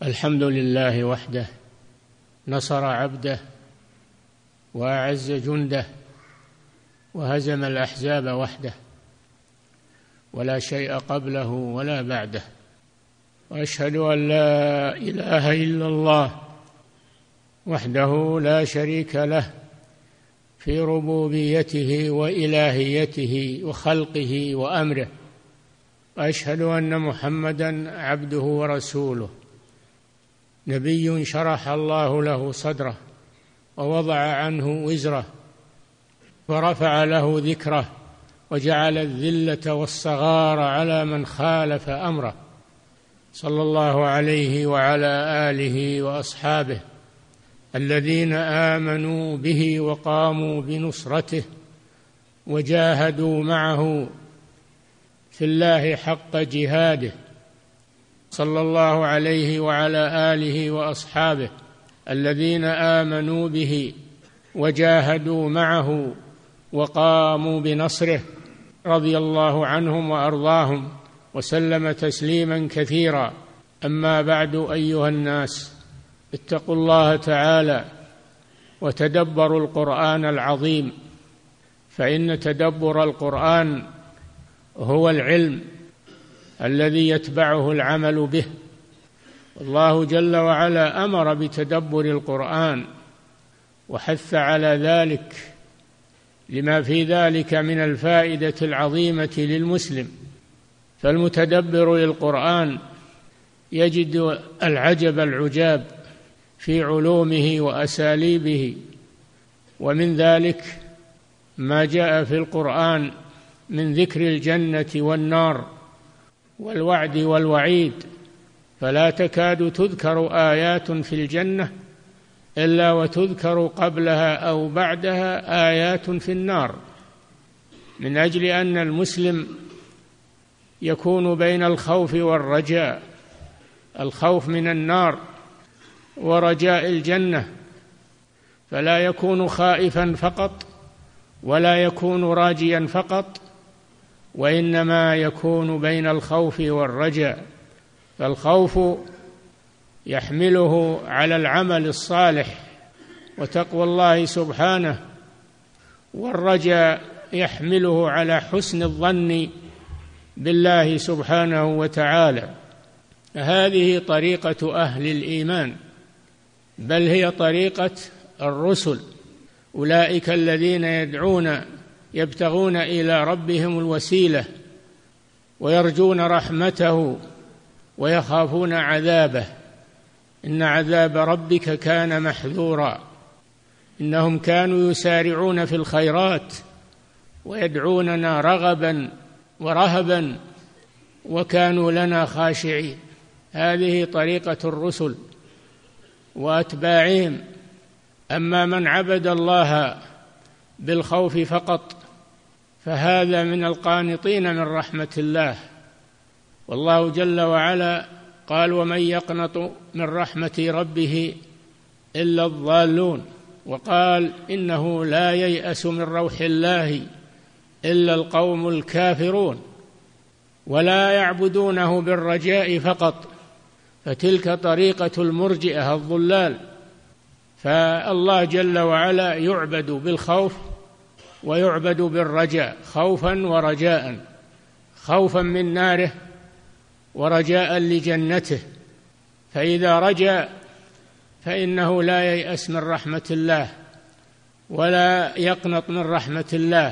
الحمد لله وحده، نصر عبده وأعز جنده وهزم الأحزاب وحده، ولا شيء قبله ولا بعده. وأشهد أن لا إله إلا الله وحده لا شريك له في ربوبيته وإلهيته وخلقه وأمره. وأشهد أن محمدًا عبده ورسوله، نبي شرح الله له صدره ووضع عنه وزره ورفع له ذكره وجعل الذلة والصغار على من خالف أمره، صلى الله عليه وعلى آله وأصحابه الذين آمنوا به وقاموا بنصرته وجاهدوا معه في الله حق جهاده، صلى الله عليه وعلى آله وأصحابه الذين آمنوا به وجاهدوا معه وقاموا بنصره، رضي الله عنهم وأرضاهم وسلم تسليما كثيرا. أما بعد، أيها الناس، اتقوا الله تعالى وتدبروا القرآن العظيم، فإن تدبر القرآن هو العلم الذي يتبعه العمل به. الله جل وعلا أمر بتدبر القرآن وحث على ذلك لما في ذلك من الفائدة العظيمة للمسلم. فالمتدبر للقرآن يجد العجب العجاب في علومه وأساليبه، ومن ذلك ما جاء في القرآن من ذكر الجنة والنار والوعد والوعيد، فلا تكاد تذكر آيات في الجنة إلا وتذكر قبلها أو بعدها آيات في النار، من أجل أن المسلم يكون بين الخوف والرجاء، الخوف من النار ورجاء الجنة، فلا يكون خائفا فقط ولا يكون راجيا فقط، وإنما يكون بين الخوف والرجاء. فالخوف يحمله على العمل الصالح وتقوى الله سبحانه، والرجاء يحمله على حسن الظن بالله سبحانه وتعالى. هذه طريقة أهل الإيمان، بل هي طريقة الرسل، أولئك الذين يبتغون إلى ربهم الوسيلة ويرجون رحمته ويخافون عذابه. إن عذاب ربك كان محذورا. إنهم كانوا يسارعون في الخيرات ويدعوننا رغبا ورهبا وكانوا لنا خاشعين. هذه طريقة الرسل وأتباعهم. أما من عبد الله بالخوف فقط فهذا من القانطين من رحمة الله، والله جل وعلا قال: ومن يقنط من رحمة ربه إلا الضالون، وقال: إنه لا ييأس من روح الله إلا القوم الكافرون. ولا يعبدونه بالرجاء فقط، فتلك طريقة المرجئة الضلال. فالله جل وعلا يعبد بالخوف ويعبد بالرجاء، خوفا ورجاء، خوفا من ناره ورجاء لجنته. فإذا رجا فإنه لا ييأس من رحمة الله ولا يقنط من رحمة الله،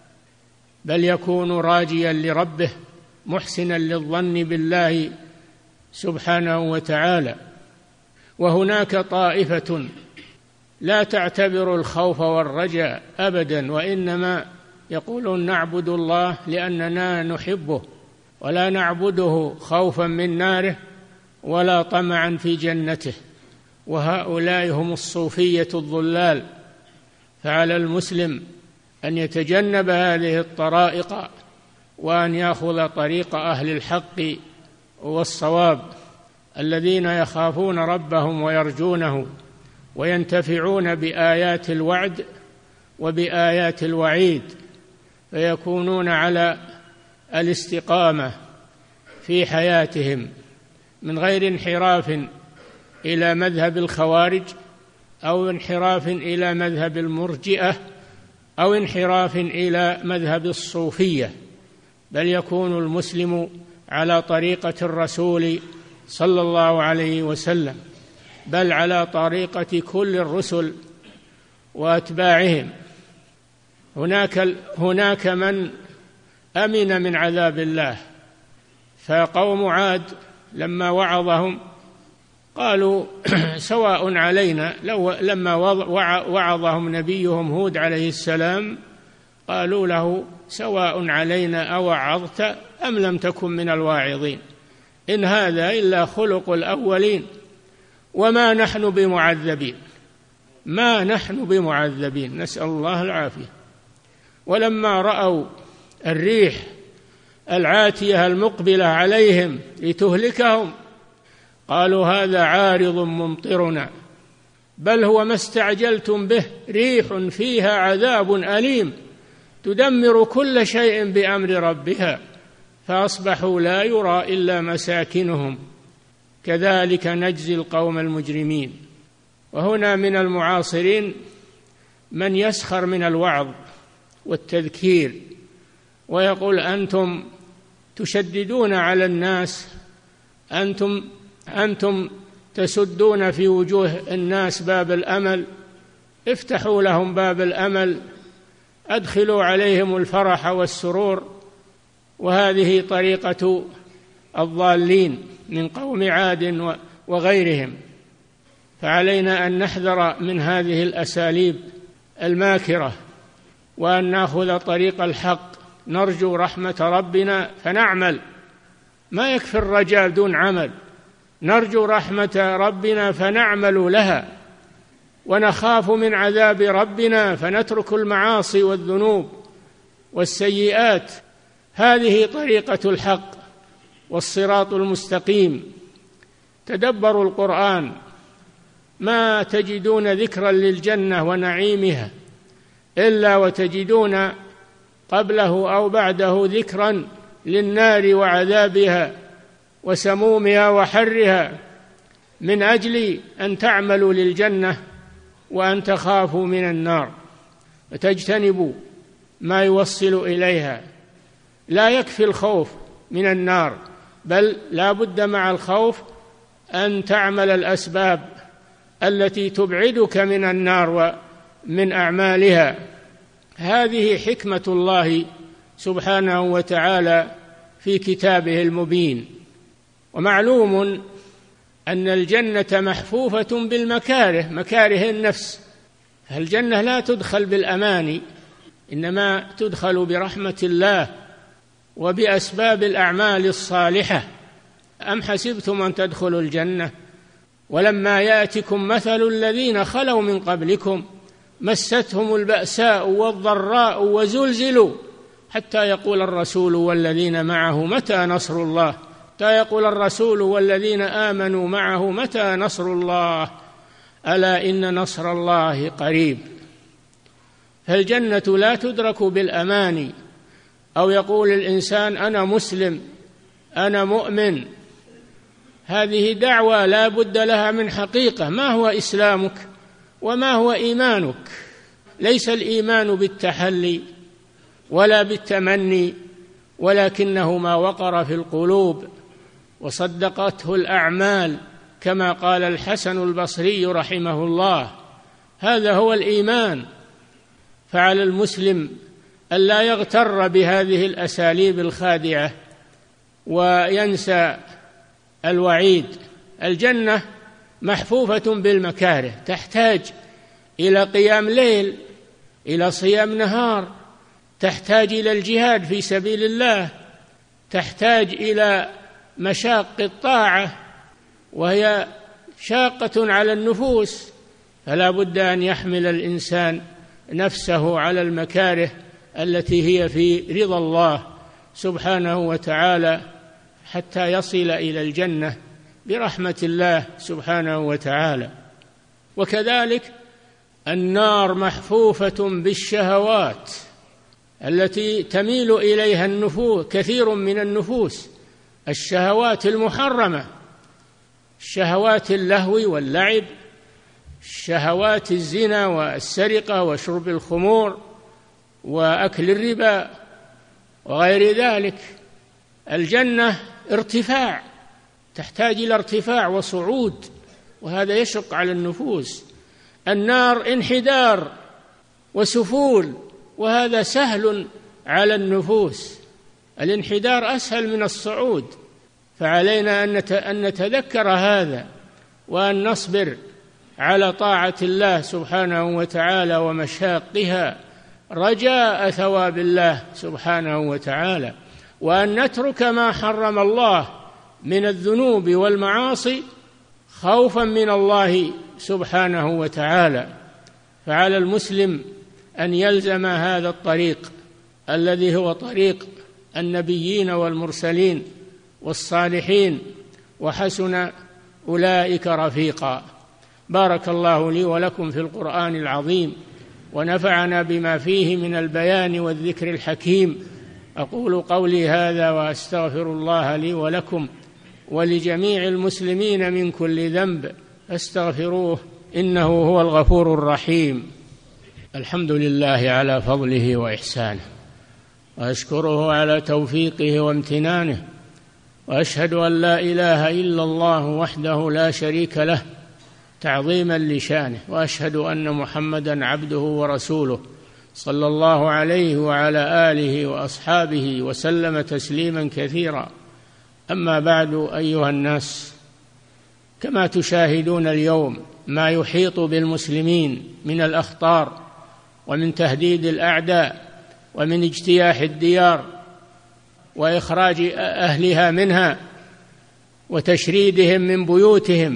بل يكون راجيا لربه محسنا للظن بالله سبحانه وتعالى. وهناك طائفة لا تعتبر الخوف والرجاء أبدا، وإنما يقولون: نعبد الله لأننا نحبه، ولا نعبده خوفا من ناره ولا طمعا في جنته. وهؤلاء هم الصوفية الضلال. فعلى المسلم أن يتجنب هذه الطرائق وأن يأخذ طريق أهل الحق والصواب الذين يخافون ربهم ويرجونه وينتفعون بآيات الوعد وبآيات الوعيد، فيكونون على الاستقامة في حياتهم من غير انحراف إلى مذهب الخوارج أو انحراف إلى مذهب المرجئة أو انحراف إلى مذهب الصوفية، بل يكون المسلم على طريقة الرسول صلى الله عليه وسلم، بل على طريقة كل الرسل وأتباعهم. هناك من أمن من عذاب الله، فقوم عاد لما وعظهم قالوا سواء علينا، لما وعظهم نبيهم هود عليه السلام قالوا له سواء علينا أوعظت أم لم تكن من الواعظين، إن هذا إلا خلق الأولين وما نحن بمعذبين، ما نحن بمعذبين، نسأل الله العافية. ولما رأوا الريح العاتية المقبلة عليهم لتهلكهم قالوا هذا عارض ممطرنا بل هو ما استعجلتم به ريح فيها عذاب أليم تدمر كل شيء بأمر ربها فأصبحوا لا يرى إلا مساكنهم كذلك نجزي القوم المجرمين. وهنا من المعاصرين من يسخر من الوعظ والتذكير ويقول أنتم تشددون على الناس، أنتم تسدون في وجوه الناس باب الأمل، افتحوا لهم باب الأمل، أدخلوا عليهم الفرح والسرور. وهذه طريقة الضالين من قوم عاد وغيرهم، فعلينا أن نحذر من هذه الأساليب الماكرة وأن نأخذ طريق الحق، نرجو رحمة ربنا فنعمل، ما يكفي الرجاء دون عمل، نرجو رحمة ربنا فنعمل لها، ونخاف من عذاب ربنا فنترك المعاصي والذنوب والسيئات. هذه طريقة الحق والصراط المستقيم. تدبروا القرآن، ما تجدون ذكرا للجنة ونعيمها إلا وتجدون قبله أو بعده ذكرا للنار وعذابها وسمومها وحرها، من أجل أن تعملوا للجنة وأن تخافوا من النار وتجتنبوا ما يوصل إليها. لا يكفي الخوف من النار، بل لا بد مع الخوف أن تعمل الأسباب التي تبعدك من النار ومن أعمالها. هذه حكمة الله سبحانه وتعالى في كتابه المبين. ومعلوم أن الجنة محفوفة بالمكاره، مكاره النفس. الجنة لا تدخل بالأماني، إنما تدخل برحمة الله وبأسباب الأعمال الصالحة. أم حسبتم أن تدخلوا الجنة ولما يأتكم مثل الذين خلوا من قبلكم مستهم البأساء والضراء وزلزلوا حتى يقول الرسول والذين معه متى نصر الله، حتى يقول الرسول والذين آمنوا معه متى نصر الله، ألا إن نصر الله قريب. فالجنة لا تدرك بالأماني، أو يقول الإنسان أنا مسلم أنا مؤمن. هذه دعوة لا بد لها من حقيقة. ما هو إسلامك وما هو إيمانك؟ ليس الإيمان بالتحلي ولا بالتمني، ولكنه ما وقر في القلوب وصدقته الأعمال، كما قال الحسن البصري رحمه الله. هذا هو الإيمان. فعلى المسلم ألا يغتر بهذه الأساليب الخادعة وينسى الوعيد. الجنة محفوفة بالمكاره، تحتاج إلى قيام ليل، إلى صيام نهار، تحتاج إلى الجهاد في سبيل الله، تحتاج إلى مشاق الطاعة وهي شاقة على النفوس، فلا بد أن يحمل الإنسان نفسه على المكاره التي هي في رضا الله سبحانه وتعالى حتى يصل إلى الجنة برحمة الله سبحانه وتعالى. وكذلك النار محفوفة بالشهوات التي تميل إليها النفوس، كثير من النفوس، الشهوات المحرمة، شهوات اللهو واللعب، شهوات الزنا والسرقة وشرب الخمور وأكل الربا وغير ذلك. الجنة ارتفاع، تحتاج إلى ارتفاع وصعود، وهذا يشق على النفوس. النار انحدار وسفول، وهذا سهل على النفوس. الانحدار أسهل من الصعود، فعلينا أن نتذكر هذا، وأن نصبر على طاعة الله سبحانه وتعالى ومشاقها رجاء ثواب الله سبحانه وتعالى، وأن نترك ما حرم الله من الذنوب والمعاصي خوفا من الله سبحانه وتعالى. فعلى المسلم أن يلزم هذا الطريق الذي هو طريق النبيين والمرسلين والصالحين، وحسن أولئك رفيقا. بارك الله لي ولكم في القرآن العظيم، ونفعنا بما فيه من البيان والذكر الحكيم. أقول قولي هذا وأستغفر الله لي ولكم ولجميع المسلمين من كل ذنب، فاستغفروه إنه هو الغفور الرحيم. الحمد لله على فضله وإحسانه، وأشكره على توفيقه وامتنانه، وأشهد أن لا إله إلا الله وحده لا شريك له تعظيما لشانه، وأشهد أن محمدا عبده ورسوله صلى الله عليه وعلى آله وأصحابه وسلم تسليما كثيرا. أما بعد، أيها الناس، كما تشاهدون اليوم ما يحيط بالمسلمين من الأخطار ومن تهديد الأعداء ومن اجتياح الديار وإخراج أهلها منها وتشريدهم من بيوتهم،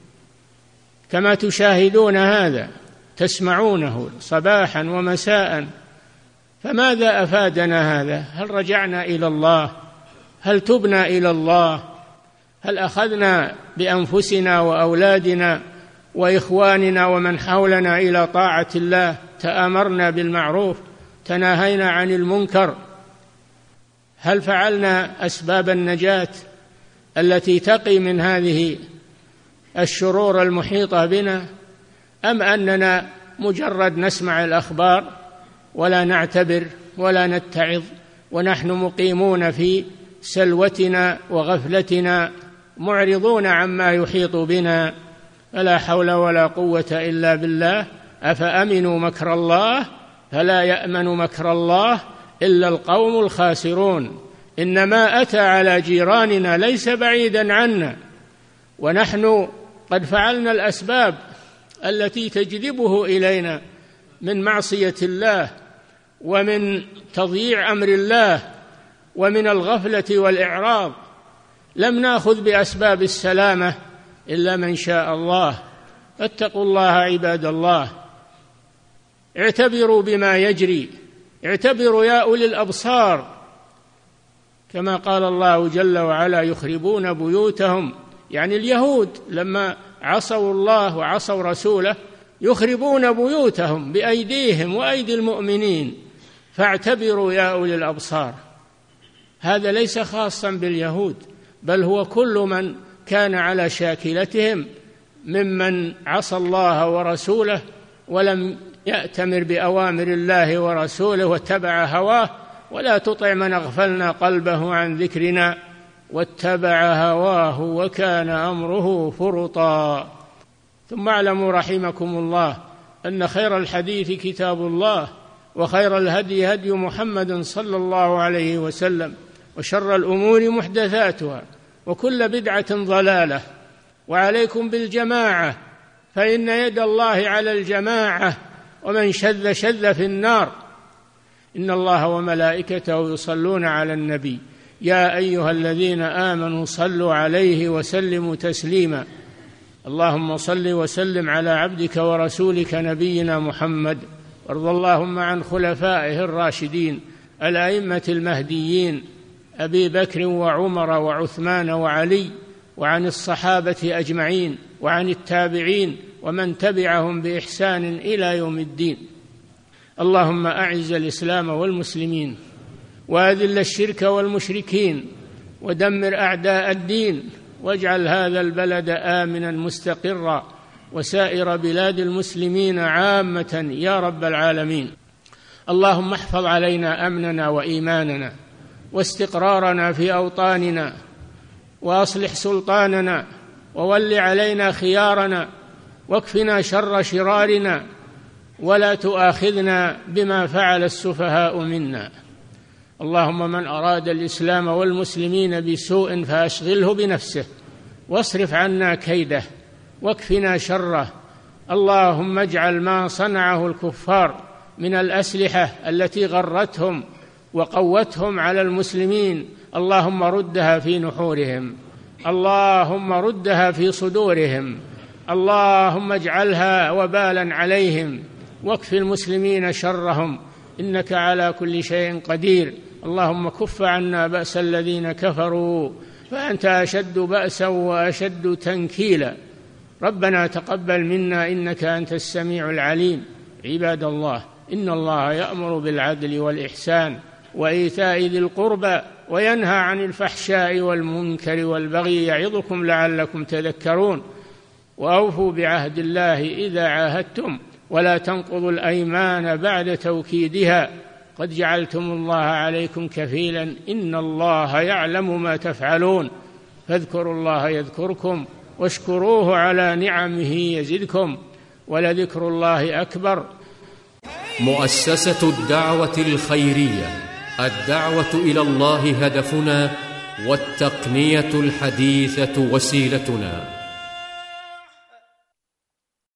كما تشاهدون هذا تسمعونه صباحا ومساء، فماذا أفادنا هذا؟ هل رجعنا إلى الله؟ هل تبنا إلى الله؟ هل أخذنا بأنفسنا وأولادنا وإخواننا ومن حولنا إلى طاعة الله؟ تآمرنا بالمعروف، تناهينا عن المنكر؟ هل فعلنا أسباب النجاة التي تقي من هذه الشرور المحيطة بنا؟ أم أننا مجرد نسمع الأخبار ولا نعتبر ولا نتعظ، ونحن مقيمون في سلوتنا وغفلتنا معرضون عما يحيط بنا؟ فلا حول ولا قوة إلا بالله. أفأمنوا مكر الله فلا يأمن مكر الله إلا القوم الخاسرون. إنما أتى على جيراننا ليس بعيدا عنا، ونحن قد فعلنا الأسباب التي تجذبه إلينا من معصية الله ومن تضييع أمر الله ومن الغفلة والإعراض. لم نأخذ بأسباب السلامة إلا من شاء الله. فاتقوا الله عباد الله، اعتبروا بما يجري، اعتبروا يا أولي الأبصار، كما قال الله جل وعلا: يخربون بيوتهم، يعني اليهود لما عصوا الله وعصوا رسوله يخربون بيوتهم بأيديهم وأيدي المؤمنين، فاعتبروا يا أولي الأبصار. هذا ليس خاصا باليهود، بل هو كل من كان على شاكلتهم ممن عصى الله ورسوله ولم يأتمر بأوامر الله ورسوله واتبع هواه. ولا تطع من أغفلنا قلبه عن ذكرنا واتبع هواه وكان أمره فرطا. ثم اعلموا رحمكم الله أن خير الحديث كتاب الله، وخير الهدي هدي محمد صلى الله عليه وسلم، وشر الأمور محدثاتها، وكل بدعة ضلالة. وعليكم بالجماعة، فإن يد الله على الجماعة، ومن شذ شذ في النار. إن الله وملائكته يصلون على النبي يا أيها الذين آمنوا صلوا عليه وسلموا تسليما. اللهم صل وسلم على عبدك ورسولك نبينا محمد، وارض اللهم عن خلفائه الراشدين الأئمة المهديين أبي بكر وعمر وعثمان وعلي، وعن الصحابة أجمعين، وعن التابعين ومن تبعهم بإحسان إلى يوم الدين. اللهم أعز الإسلام والمسلمين، وأذل الشرك والمشركين، ودمر أعداء الدين، واجعل هذا البلد آمنا مستقرا وسائر بلاد المسلمين عامة يا رب العالمين. اللهم احفظ علينا أمننا وإيماننا واستقرارنا في أوطاننا، وأصلح سلطاننا، وول علينا خيارنا، واكفنا شر شرارنا، ولا تؤاخذنا بما فعل السفهاء منا. اللهم من أراد الإسلام والمسلمين بسوء فأشغله بنفسه واصرف عنا كيده واكفنا شره. اللهم اجعل ما صنعه الكفار من الأسلحة التي غرتهم وقوتهم على المسلمين اللهم ردها في نحورهم، اللهم ردها في صدورهم، اللهم اجعلها وبالا عليهم، واكف المسلمين شرهم إنك على كل شيء قدير. اللهم كف عنا بأس الذين كفروا فأنت أشد بأسا وأشد تنكيلا. ربنا تقبل منا إنك أنت السميع العليم. عباد الله، إن الله يأمر بالعدل والإحسان وإيتاء ذي القربى وينهى عن الفحشاء والمنكر والبغي يعظكم لعلكم تذكرون. وأوفوا بعهد الله إذا عاهدتم ولا تنقضوا الأيمان بعد توكيدها قد جعلتم الله عليكم كفيلا إن الله يعلم ما تفعلون. فاذكروا الله يذكركم واشكروه على نعمه يزدكم ولذكر الله أكبر. مؤسسة الدعوة الخيرية، الدعوة إلى الله هدفنا، والتقنية الحديثة وسيلتنا.